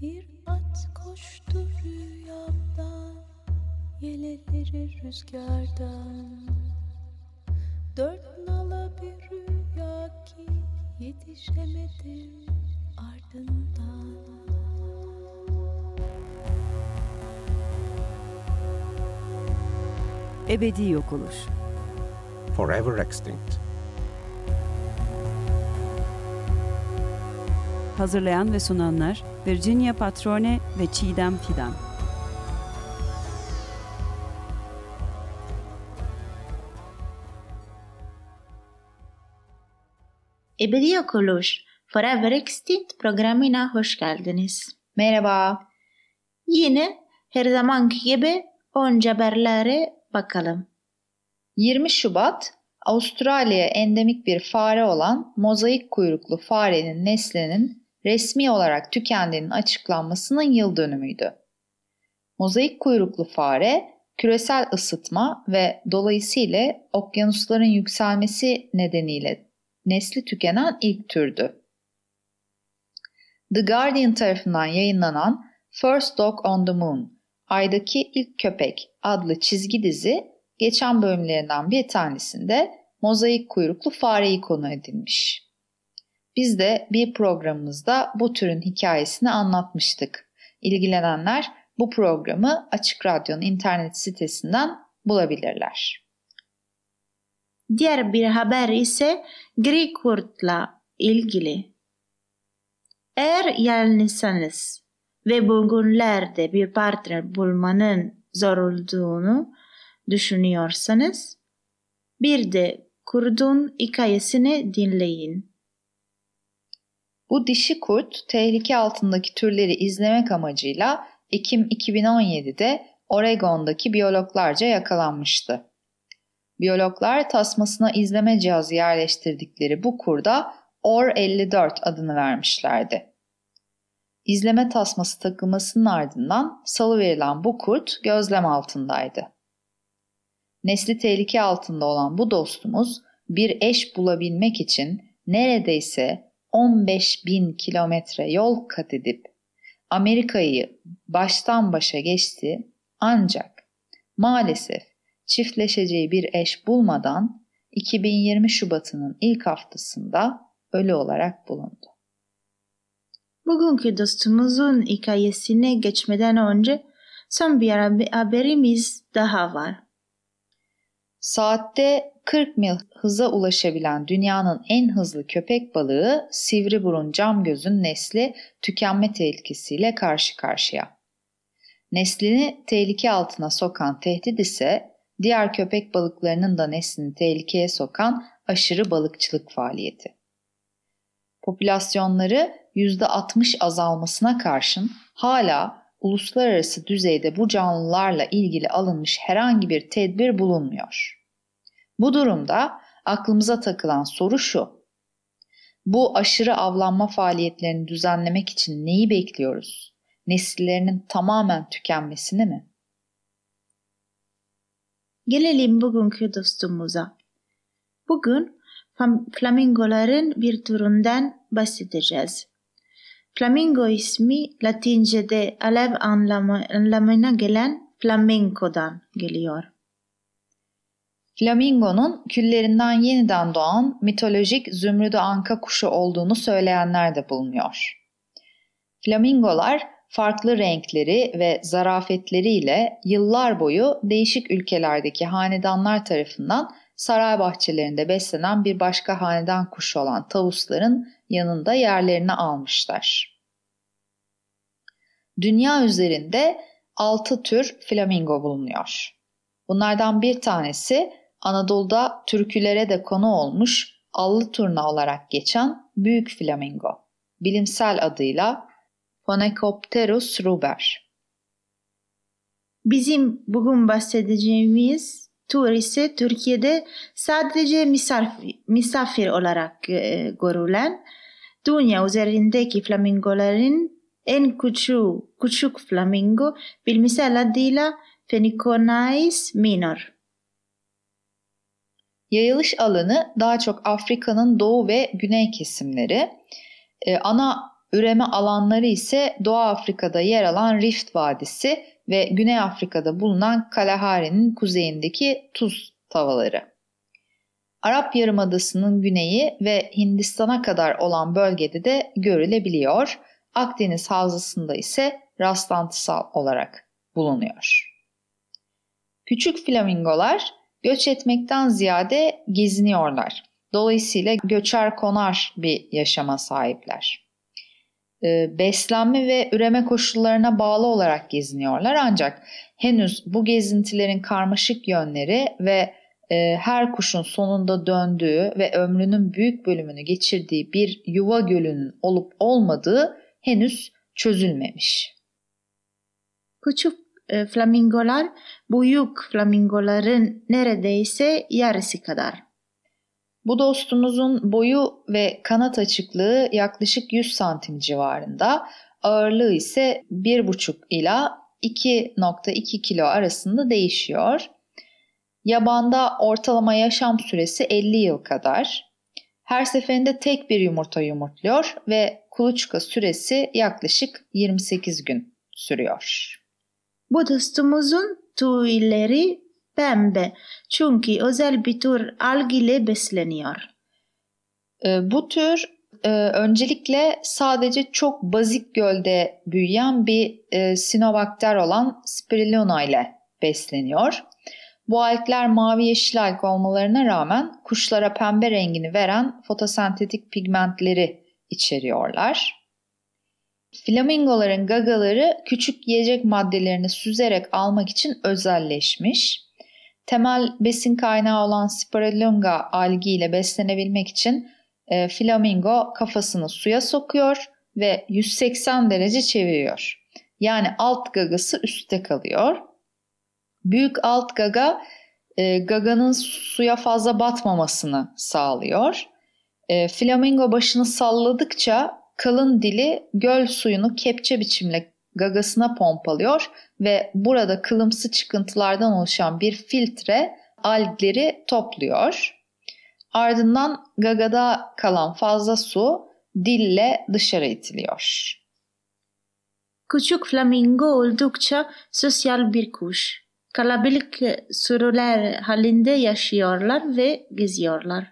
Bir at koştu rüyamda, yeleleri rüzgardan. Dört nala bir rüya ki yetişemedim ardından. Ebedi yok oluş. Forever extinct. Hazırlayan ve sunanlar Virginia Patrone ve Çiğdem Fidan. Ebedi Yok Oluş, Forever Extinct programına hoş geldiniz. Merhaba. Yine her zamanki gibi önce haberlere bakalım. 20 Şubat, Avustralya'ya endemik bir fare olan mozaik kuyruklu farenin neslinin resmi olarak tükendiğinin açıklanmasının yıl dönümüydü. Mozaik kuyruklu fare, küresel ısıtma ve dolayısıyla okyanusların yükselmesi nedeniyle nesli tükenen ilk türdü. The Guardian tarafından yayınlanan First Dog on the Moon, Ay'daki İlk Köpek adlı çizgi dizi, geçen bölümlerinden bir tanesinde mozaik kuyruklu fareyi konu edilmiş. Biz de bir programımızda bu türün hikayesini anlatmıştık. İlgilenenler bu programı Açık Radyo'nun internet sitesinden bulabilirler. Diğer bir haber ise gri kurtla ilgili. Eğer yalnızsanız ve bugünlerde bir partner bulmanın zor olduğunu düşünüyorsanız, bir de kurdun hikayesini dinleyin. Bu dişi kurt, tehlike altındaki türleri izlemek amacıyla Ekim 2017'de Oregon'daki biyologlarca yakalanmıştı. Biyologlar tasmasına izleme cihazı yerleştirdikleri bu kurda OR54 adını vermişlerdi. İzleme tasması takılmasının ardından salıverilen bu kurt gözlem altındaydı. Nesli tehlike altında olan bu dostumuz bir eş bulabilmek için neredeyse 15.000 kilometre yol kat edip Amerika'yı baştan başa geçti, ancak maalesef çiftleşeceği bir eş bulmadan 2020 Şubat'ının ilk haftasında ölü olarak bulundu. Bugünkü dostumuzun hikayesine geçmeden önce son bir haberimiz daha var. Saatte 40 mil hıza ulaşabilen dünyanın en hızlı köpek balığı sivriburun camgözün nesli tükenme tehlikesiyle karşı karşıya. Neslini tehlike altına sokan tehdit ise diğer köpek balıklarının da neslini tehlikeye sokan aşırı balıkçılık faaliyeti. Popülasyonları %60 azalmasına karşın hala uluslararası düzeyde bu canlılarla ilgili alınmış herhangi bir tedbir bulunmuyor. Bu durumda aklımıza takılan soru şu: bu aşırı avlanma faaliyetlerini düzenlemek için neyi bekliyoruz? Nesillerinin tamamen tükenmesini mi? Gelelim bugünkü dostumuza. Bugün flamingoların bir türünden bahsedeceğiz. Flamingo ismi Latince'de alev anlamına gelen flamenco'dan geliyor. Flamingonun küllerinden yeniden doğan mitolojik zümrüdü anka kuşu olduğunu söyleyenler de bulunuyor. Flamingolar farklı renkleri ve zarafetleriyle yıllar boyu değişik ülkelerdeki hanedanlar tarafından saray bahçelerinde beslenen bir başka hanedan kuşu olan tavusların yanında yerlerini almışlar. Dünya üzerinde 6 tür flamingo bulunuyor. Bunlardan bir tanesi Anadolu'da türkülere de konu olmuş allı turna olarak geçen büyük flamingo. Bilimsel adıyla Phoenicopterus ruber. Bizim bugün bahsedeceğimiz tür ise Türkiye'de sadece misafir olarak görülen, dünya üzerindeki flamingoların en küçük flamingo, bilimsel adıyla Phoenicopterus minor. Yayılış alanı daha çok Afrika'nın doğu ve güney kesimleri. Ana Üreme alanları ise Doğu Afrika'da yer alan Rift Vadisi ve Güney Afrika'da bulunan Kalahari'nin kuzeyindeki tuz tavaları. Arap Yarımadası'nın güneyi ve Hindistan'a kadar olan bölgede de görülebiliyor. Akdeniz Havzası'nda ise rastlantısal olarak bulunuyor. Küçük flamingolar göç etmekten ziyade geziniyorlar. Dolayısıyla göçer konar bir yaşama sahipler. Beslenme ve üreme koşullarına bağlı olarak geziniyorlar ancak henüz bu gezintilerin karmaşık yönleri ve her kuşun sonunda döndüğü ve ömrünün büyük bölümünü geçirdiği bir yuva gölünün olup olmadığı henüz çözülmemiş. Küçük flamingolar büyük flamingoların neredeyse yarısı kadar. Bu dostumuzun boyu ve kanat açıklığı yaklaşık 100 santim civarında, ağırlığı ise 1,5 ila 2,2 kilo arasında değişiyor. Yabanda ortalama yaşam süresi 50 yıl kadar. Her seferinde tek bir yumurta yumurtluyor ve kuluçka süresi yaklaşık 28 gün sürüyor. Bu dostumuzun tüyleri pembe çünkü özel bir tür alg ile besleniyor. Bu tür öncelikle sadece çok bazik gölde büyüyen bir sinobakter olan Spirulina ile besleniyor. Bu algler mavi yeşil alg olmalarına rağmen kuşlara pembe rengini veren fotosentetik pigmentleri içeriyorlar. Flamingoların gagaları küçük yiyecek maddelerini süzerek almak için özelleşmiş. Temel besin kaynağı olan Spirulina algi ile beslenebilmek için flamingo kafasını suya sokuyor ve 180 derece çeviriyor. Yani alt gagası üstte kalıyor. Büyük alt gaga gaganın suya fazla batmamasını sağlıyor. Flamingo başını salladıkça kalın dili göl suyunu kepçe biçimle gagasına pompalıyor ve burada kılımsı çıkıntılardan oluşan bir filtre algleri topluyor. Ardından gagada kalan fazla su dille dışarı itiliyor. Küçük flamingo oldukça sosyal bir kuş. Kalabalık sürüler halinde yaşıyorlar ve geziyorlar.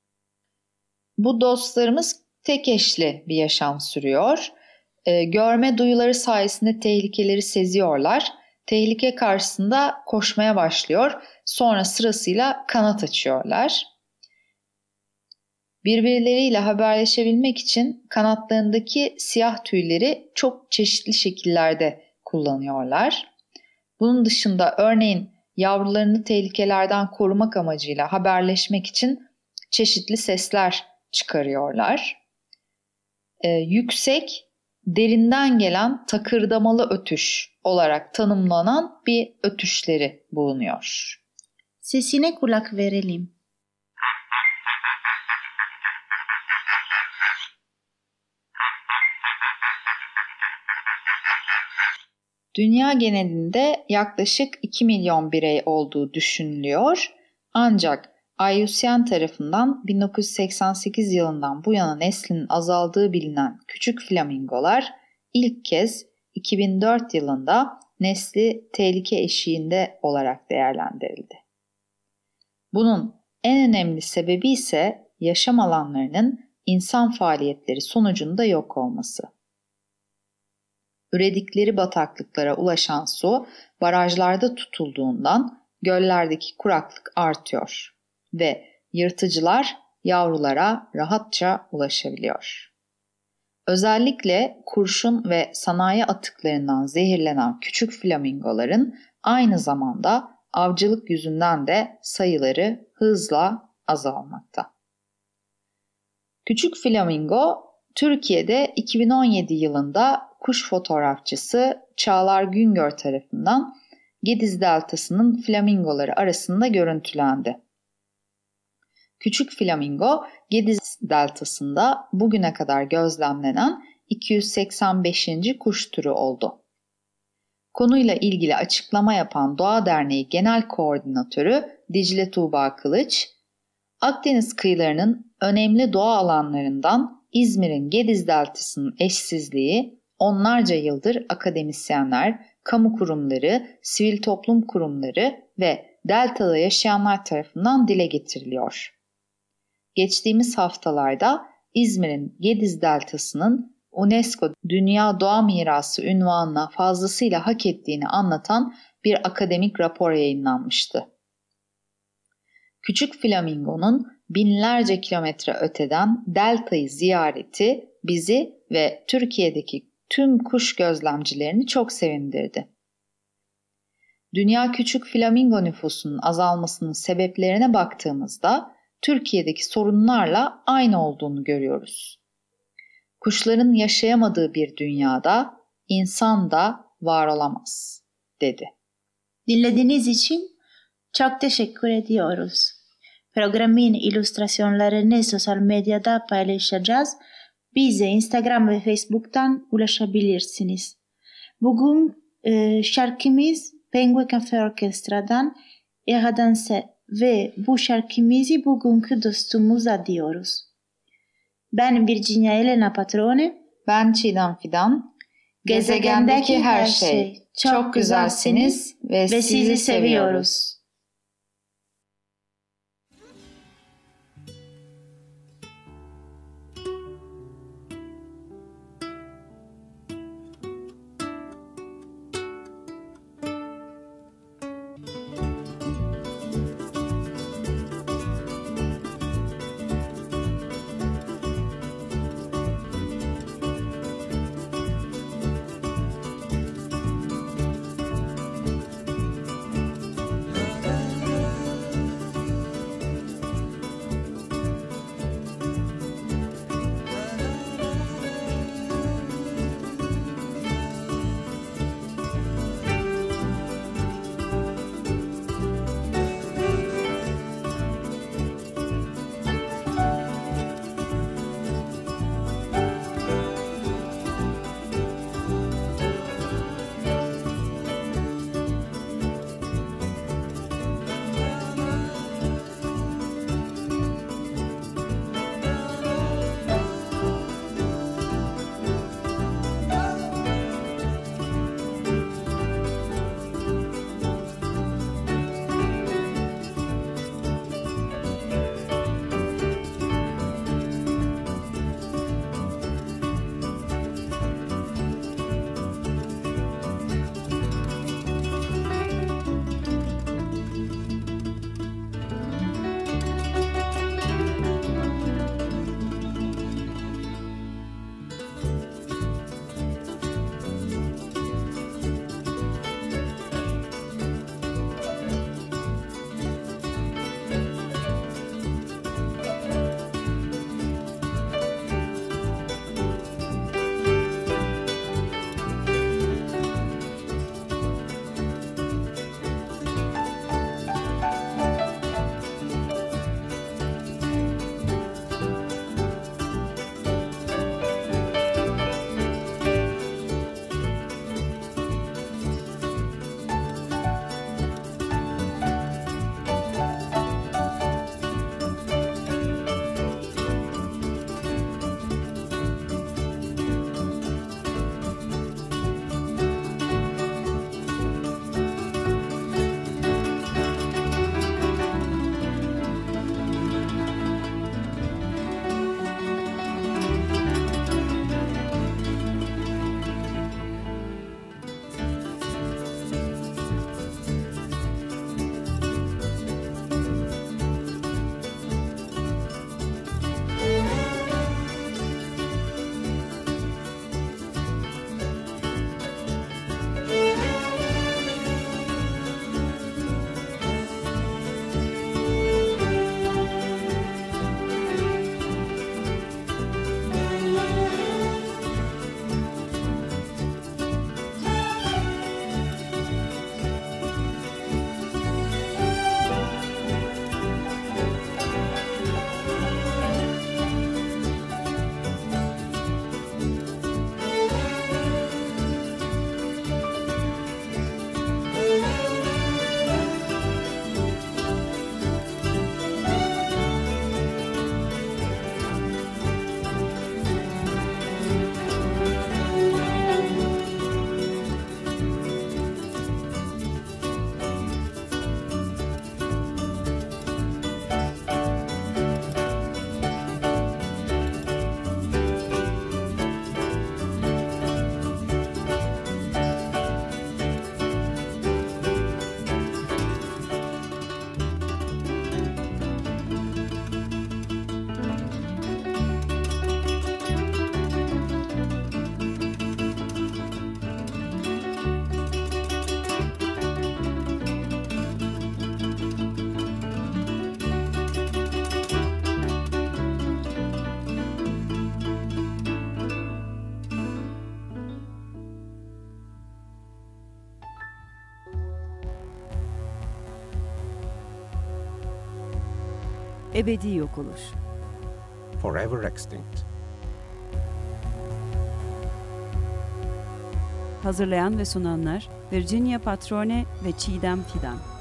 Bu dostlarımız tek eşli bir yaşam sürüyor. Görme duyuları sayesinde tehlikeleri seziyorlar. Tehlike karşısında koşmaya başlıyor. Sonra sırasıyla kanat açıyorlar. Birbirleriyle haberleşebilmek için kanatlarındaki siyah tüyleri çok çeşitli şekillerde kullanıyorlar. Bunun dışında örneğin yavrularını tehlikelerden korumak amacıyla haberleşmek için çeşitli sesler çıkarıyorlar. Yüksek, derinden gelen takırdamalı ötüş olarak tanımlanan bir ötüşleri bulunuyor. Sesine kulak verelim. Dünya genelinde yaklaşık 2 milyon birey olduğu düşünülüyor. Ancak IUCN tarafından 1988 yılından bu yana neslinin azaldığı bilinen küçük flamingolar ilk kez 2004 yılında nesli tehlike eşiğinde olarak değerlendirildi. Bunun en önemli sebebi ise yaşam alanlarının insan faaliyetleri sonucunda yok olması. Üredikleri bataklıklara ulaşan su barajlarda tutulduğundan göllerdeki kuraklık artıyor ve yırtıcılar yavrulara rahatça ulaşabiliyor. Özellikle kurşun ve sanayi atıklarından zehirlenen küçük flamingoların aynı zamanda avcılık yüzünden de sayıları hızla azalmakta. Küçük flamingo Türkiye'de 2017 yılında kuş fotoğrafçısı Çağlar Güngör tarafından Gediz Deltası'nın flamingoları arasında görüntülendi. Küçük flamingo Gediz Deltası'nda bugüne kadar gözlemlenen 285. kuş türü oldu. Konuyla ilgili açıklama yapan Doğa Derneği Genel Koordinatörü Dicle Tuğba Kılıç, Akdeniz kıyılarının önemli doğa alanlarından İzmir'in Gediz Deltası'nın eşsizliği onlarca yıldır akademisyenler, kamu kurumları, sivil toplum kurumları ve Delta'da yaşayanlar tarafından dile getiriliyor. Geçtiğimiz haftalarda İzmir'in Gediz Deltası'nın UNESCO Dünya Doğa Mirası unvanına fazlasıyla hak ettiğini anlatan bir akademik rapor yayınlanmıştı. Küçük Flamingo'nun binlerce kilometre öteden Delta'yı ziyareti bizi ve Türkiye'deki tüm kuş gözlemcilerini çok sevindirdi. Dünya küçük flamingo nüfusunun azalmasının sebeplerine baktığımızda Türkiye'deki sorunlarla aynı olduğunu görüyoruz. Kuşların yaşayamadığı bir dünyada insan da var olamaz, dedi. Dinlediğiniz için çok teşekkür ediyoruz. Programın illüstrasyonlarını sosyal medyada paylaşacağız. Bize Instagram ve Facebook'tan ulaşabilirsiniz. Bugün şarkımız Penguin Cafe Orkestra'dan Eradanse ve bu şarkımızı bugünkü dostumuza diyoruz. Ben Virginia Elena Patrone. Ben Çiğdem Fidan. Gezegendeki her şey. Çok güzelsiniz ve sizi seviyoruz. Ebedi yok oluş. Forever extinct. Hazırlayan ve sunanlar Virginia Patrone ve Çiğdem Fidan.